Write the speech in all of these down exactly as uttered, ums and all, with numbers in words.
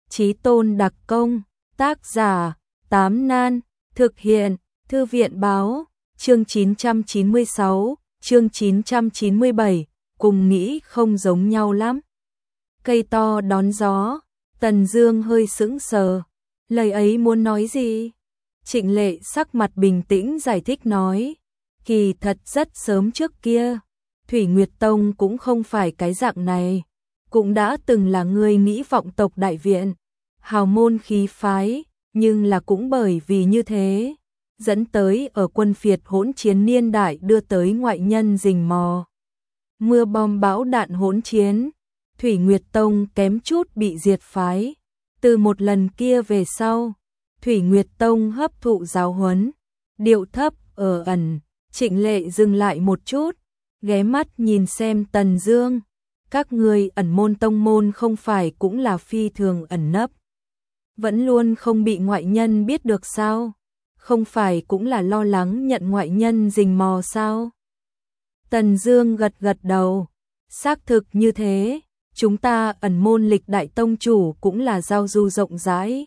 Chí tôn đặc công, tác giả, Tám Nan, thực hiện, Thư viện báo, chương chín trăm chín mươi sáu, chương chín trăm chín mươi bảy, cùng nghĩ không giống nhau lắm. Cây to đón gió, Tần Dương hơi sững sờ, lời ấy muốn nói gì? Trịnh Lệ sắc mặt bình tĩnh giải thích nói, kỳ thật rất sớm trước kia, Thủy Nguyệt Tông cũng không phải cái dạng này, cũng đã từng là người nghĩ vọng tộc đại viện, hào môn khí phái, nhưng là cũng bởi vì như thế, dẫn tới ở quân phiệt hỗn chiến niên đại đưa tới ngoại nhân rình mò. Mưa bom bão đạn hỗn chiến, Thủy Nguyệt Tông kém chút bị diệt phái. Từ một lần kia về sau, Thủy Nguyệt Tông hấp thụ giáo huấn, điệu thấp ở ẩn. Trịnh Lệ dừng lại một chút, ghé mắt nhìn xem Tần Dương, các người ẩn môn tông môn không phải cũng là phi thường ẩn nấp, vẫn luôn không bị ngoại nhân biết được sao? Không phải cũng là lo lắng nhận ngoại nhân rình mò sao? Tần Dương gật gật đầu, xác thực như thế, chúng ta ẩn môn lịch đại tông chủ cũng là giao du rộng rãi,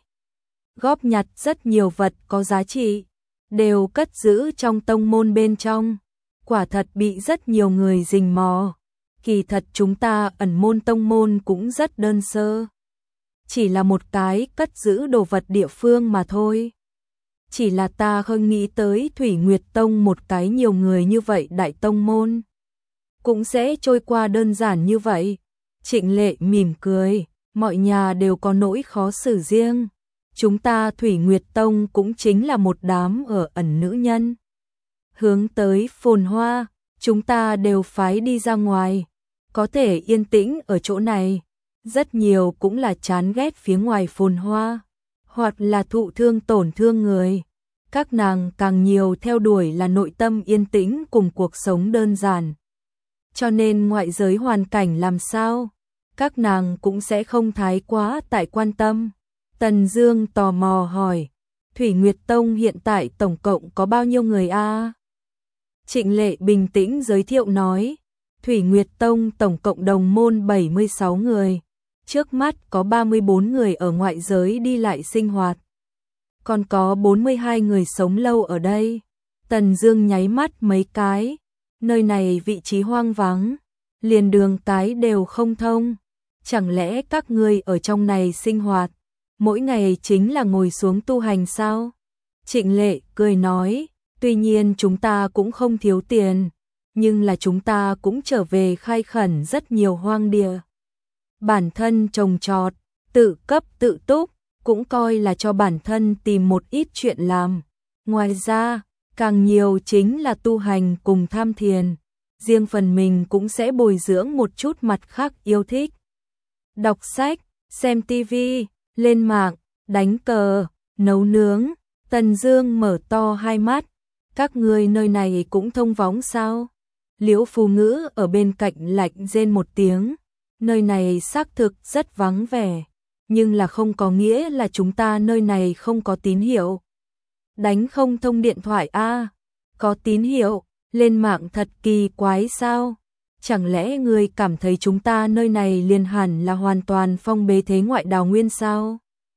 góp nhặt rất nhiều vật có giá trị, đều cất giữ trong tông môn bên trong, quả thật bị rất nhiều người rình mò. Kỳ thật chúng ta ẩn môn tông môn cũng rất đơn sơ, chỉ là một cái cất giữ đồ vật địa phương mà thôi. Chỉ là ta không nghĩ tới Thủy Nguyệt Tông một cái nhiều người như vậy đại tông môn cũng sẽ trôi qua đơn giản như vậy. Trịnh Lệ mỉm cười, mọi nhà đều có nỗi khó xử riêng. Chúng ta Thủy Nguyệt Tông cũng chính là một đám ở ẩn nữ nhân. Hướng tới phồn hoa, chúng ta đều phái đi ra ngoài, có thể yên tĩnh ở chỗ này. Rất nhiều cũng là chán ghét phía ngoài phồn hoa, hoặc là thụ thương tổn thương người. Các nàng càng nhiều theo đuổi là nội tâm yên tĩnh cùng cuộc sống đơn giản. Cho nên ngoại giới hoàn cảnh làm sao, các nàng cũng sẽ không thái quá tại quan tâm. Tần Dương tò mò hỏi, Thủy Nguyệt Tông hiện tại tổng cộng có bao nhiêu người a? Trịnh Lệ bình tĩnh giới thiệu nói, Thủy Nguyệt Tông tổng cộng đồng môn bảy mươi sáu người, trước mắt có ba mươi bốn người ở ngoại giới đi lại sinh hoạt, còn có bốn mươi hai người sống lâu ở đây. Tần Dương nháy mắt mấy cái, nơi này vị trí hoang vắng, liền đường cái đều không thông, chẳng lẽ các ngươi ở trong này sinh hoạt, mỗi ngày chính là ngồi xuống tu hành sao? Trịnh Lệ cười nói, tuy nhiên chúng ta cũng không thiếu tiền, nhưng là chúng ta cũng trở về khai khẩn rất nhiều hoang địa. Bản thân trồng trọt, tự cấp tự túc, cũng coi là cho bản thân tìm một ít chuyện làm. Ngoài ra, càng nhiều chính là tu hành cùng tham thiền. Riêng phần mình cũng sẽ bồi dưỡng một chút mặt khác yêu thích. Đọc sách, xem tivi, lên mạng, đánh cờ, nấu nướng. Tần Dương mở to hai mắt, các ngươi nơi này cũng thông võng sao? Liễu Phù Ngữ ở bên cạnh lạnh rên một tiếng, nơi này xác thực rất vắng vẻ, nhưng là không có nghĩa là chúng ta nơi này không có tín hiệu. Đánh không thông điện thoại a? À? Có tín hiệu, lên mạng thật kỳ quái sao? Chẳng lẽ ngươi cảm thấy chúng ta nơi này liền hẳn là hoàn toàn phong bế thế ngoại đào nguyên sao?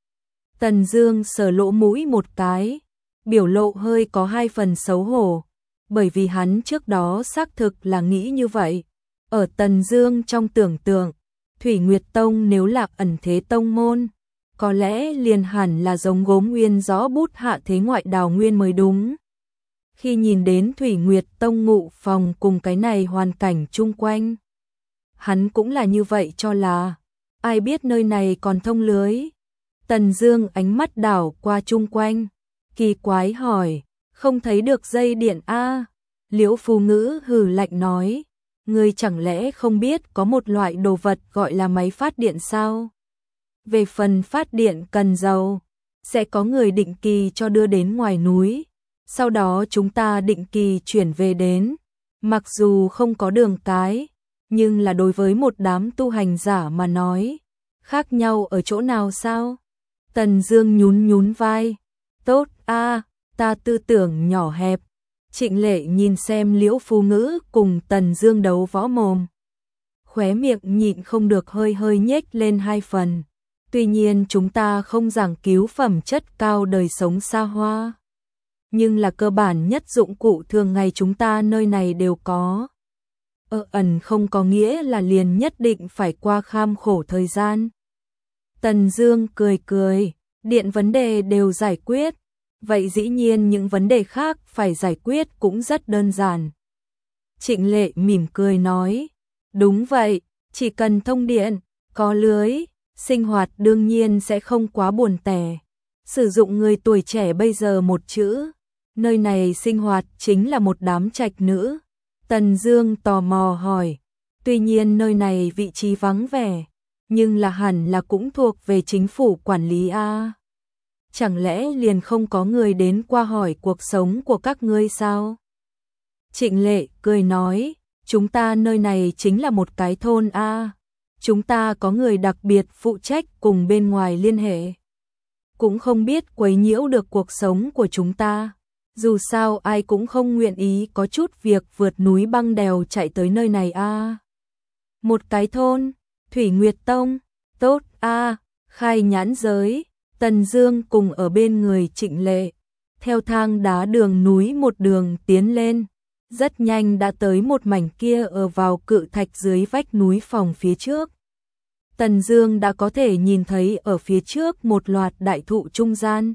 Tần Dương sờ lỗ mũi một cái, biểu lộ hơi có hai phần xấu hổ, bởi vì hắn trước đó xác thực là nghĩ như vậy. Ở Tần Dương trong tưởng tượng, Thủy Nguyệt Tông nếu là ẩn thế tông môn, có lẽ liền hẳn là giống gốm nguyên gió bút hạ thế ngoại đào nguyên mới đúng. Khi nhìn đến Thủy Nguyệt Tông ngụ phòng cùng cái này hoàn cảnh chung quanh, hắn cũng là như vậy cho là, ai biết nơi này còn thông lưới. Tần Dương ánh mắt đảo qua chung quanh, kỳ quái hỏi, không thấy được dây điện a? À? Liễu Phù Ngữ hừ lạnh nói, ngươi chẳng lẽ không biết có một loại đồ vật gọi là máy phát điện sao? Về phần phát điện cần dầu, sẽ có người định kỳ cho đưa đến ngoài núi, sau đó chúng ta định kỳ chuyển về đến. Mặc dù không có đường cái, nhưng là đối với một đám tu hành giả mà nói, khác nhau ở chỗ nào sao? Tần Dương nhún nhún vai, tốt a, à, ta tư tưởng nhỏ hẹp. Trịnh Lệ nhìn xem Liễu Phù Ngữ cùng Tần Dương đấu võ mồm, khóe miệng nhịn không được hơi hơi nhếch lên hai phần. Tuy nhiên chúng ta không giảng cứu phẩm chất cao đời sống xa hoa, nhưng là cơ bản nhất dụng cụ thường ngày chúng ta nơi này đều có. Ở ẩn không có nghĩa là liền nhất định phải qua kham khổ thời gian. Tần Dương cười cười, điện vấn đề đều giải quyết, vậy dĩ nhiên những vấn đề khác phải giải quyết cũng rất đơn giản. Trịnh Lệ mỉm cười nói, đúng vậy, chỉ cần thông điện, có lưới, sinh hoạt đương nhiên sẽ không quá buồn tẻ. Sử dụng người tuổi trẻ bây giờ một chữ, nơi này sinh hoạt chính là một đám trạch nữ. Tần Dương tò mò hỏi, tuy nhiên nơi này vị trí vắng vẻ, nhưng là hẳn là cũng thuộc về chính phủ quản lý a. Chẳng lẽ liền không có người đến qua hỏi cuộc sống của các ngươi sao? Trịnh Lệ cười nói, chúng ta nơi này chính là một cái thôn a. Chúng ta có người đặc biệt phụ trách cùng bên ngoài liên hệ. Cũng không biết quấy nhiễu được cuộc sống của chúng ta. Dù sao ai cũng không nguyện ý có chút việc vượt núi băng đèo chạy tới nơi này a. Một cái thôn, Thủy Nguyệt Tông, tốt a, khai nhãn giới. Tần Dương cùng ở bên người Trịnh Lệ, theo thang đá đường núi một đường tiến lên, rất nhanh đã tới một mảnh kia ở vào cự thạch dưới vách núi phòng phía trước. Tần Dương đã có thể nhìn thấy ở phía trước một loạt đại thụ trung gian.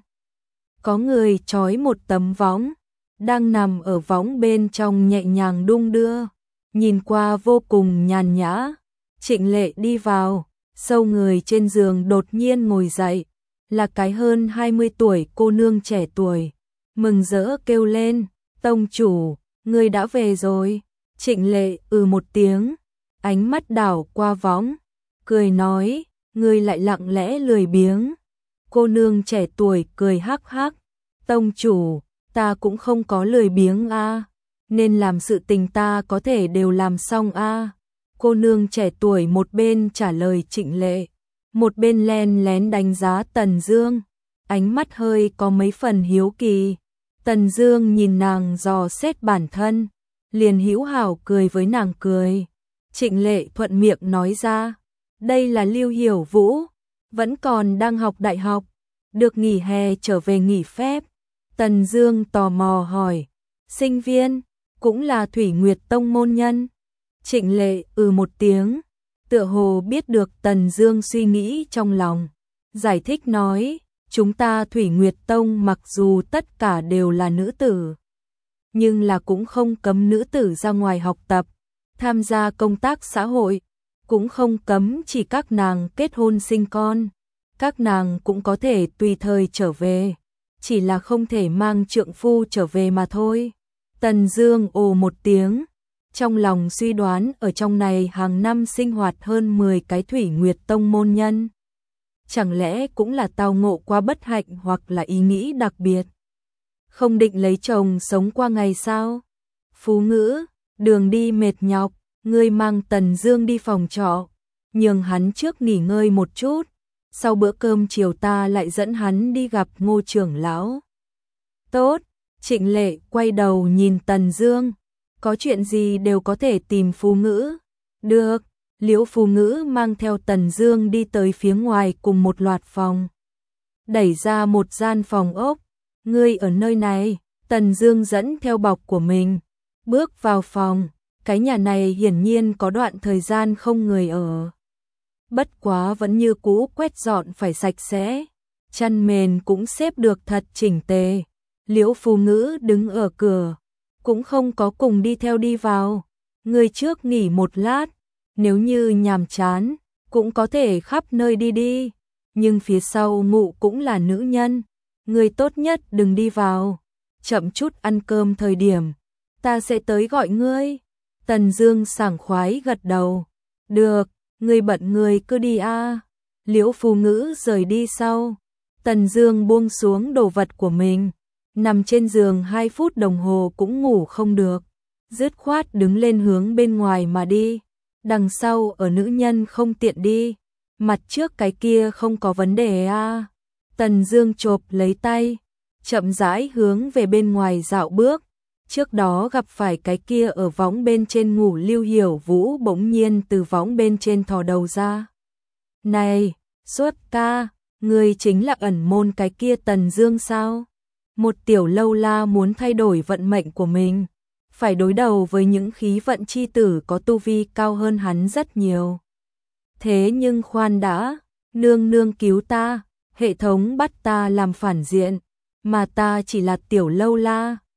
Có người trói một tấm võng, đang nằm ở võng bên trong nhẹ nhàng đung đưa, nhìn qua vô cùng nhàn nhã. Trịnh Lệ đi vào, sâu người trên giường đột nhiên ngồi dậy, là cái hơn hai mươi tuổi cô nương trẻ tuổi, mừng rỡ kêu lên, tông chủ, ngươi đã về rồi. Trịnh Lệ ừ một tiếng, ánh mắt đảo qua võng, cười nói, ngươi lại lặng lẽ lười biếng. Cô nương trẻ tuổi cười hắc hắc, tông chủ, ta cũng không có lười biếng a, nên làm sự tình ta có thể đều làm xong a. Cô nương trẻ tuổi một bên trả lời Trịnh Lệ, một bên len lén đánh giá Tần Dương, ánh mắt hơi có mấy phần hiếu kỳ. Tần Dương nhìn nàng dò xét bản thân, liền hữu hảo cười với nàng cười. Trịnh Lệ thuận miệng nói ra, đây là Lưu Hiểu Vũ, vẫn còn đang học đại học, được nghỉ hè trở về nghỉ phép. Tần Dương tò mò hỏi, sinh viên, cũng là Thủy Nguyệt Tông môn nhân? Trịnh Lệ ừ một tiếng, tựa hồ biết được Tần Dương suy nghĩ trong lòng, giải thích nói, chúng ta Thủy Nguyệt Tông mặc dù tất cả đều là nữ tử, nhưng là cũng không cấm nữ tử ra ngoài học tập, tham gia công tác xã hội, cũng không cấm chỉ các nàng kết hôn sinh con, các nàng cũng có thể tùy thời trở về, chỉ là không thể mang trượng phu trở về mà thôi. Tần Dương ồ một tiếng, trong lòng suy đoán ở trong này hàng năm sinh hoạt hơn mười cái Thủy Nguyệt Tông môn nhân. Chẳng lẽ cũng là tao ngộ qua bất hạnh hoặc là ý nghĩ đặc biệt, không định lấy chồng sống qua ngày sao? Phú Ngữ, đường đi mệt nhọc, ngươi mang Tần Dương đi phòng trọ, nhường hắn trước nghỉ ngơi một chút, sau bữa cơm chiều ta lại dẫn hắn đi gặp Ngô trưởng lão. Tốt. Trịnh Lệ quay đầu nhìn Tần Dương, có chuyện gì đều có thể tìm Phú Ngữ. Được. Liễu Phú Ngữ mang theo Tần Dương đi tới phía ngoài cùng một loạt phòng, đẩy ra một gian phòng ốc. Ngươi ở nơi này? Tần Dương dẫn theo bọc của mình, bước vào phòng. Cái nhà này hiển nhiên có đoạn thời gian không người ở, bất quá vẫn như cũ quét dọn phải sạch sẽ, chăn mền cũng xếp được thật chỉnh tề. Liễu Phú Ngữ đứng ở cửa, cũng không có cùng đi theo đi vào. Ngươi trước nghỉ một lát, nếu như nhàm chán, cũng có thể khắp nơi đi đi, nhưng phía sau mụ cũng là nữ nhân, ngươi tốt nhất đừng đi vào, chậm chút ăn cơm thời điểm, ta sẽ tới gọi ngươi. Tần Dương sảng khoái gật đầu, được, ngươi bận ngươi cứ đi a. Liễu Phú Ngữ rời đi sau, Tần Dương buông xuống đồ vật của mình, nằm trên giường hai phút đồng hồ cũng ngủ không được, dứt khoát đứng lên hướng bên ngoài mà đi. Đằng sau ở nữ nhân không tiện đi, mặt trước cái kia không có vấn đề a. Tần Dương chộp lấy tay, chậm rãi hướng về bên ngoài dạo bước. Trước đó gặp phải cái kia ở võng bên trên ngủ Lưu Hiểu Vũ bỗng nhiên từ võng bên trên thò đầu ra. Này, Suốt ca, người chính là ẩn môn cái kia Tần Dương sao? Một tiểu lâu la muốn thay đổi vận mệnh của mình, phải đối đầu với những khí vận chi tử có tu vi cao hơn hắn rất nhiều. Thế nhưng khoan đã, nương nương cứu ta, hệ thống bắt ta làm phản diện, mà ta chỉ là tiểu lâu la,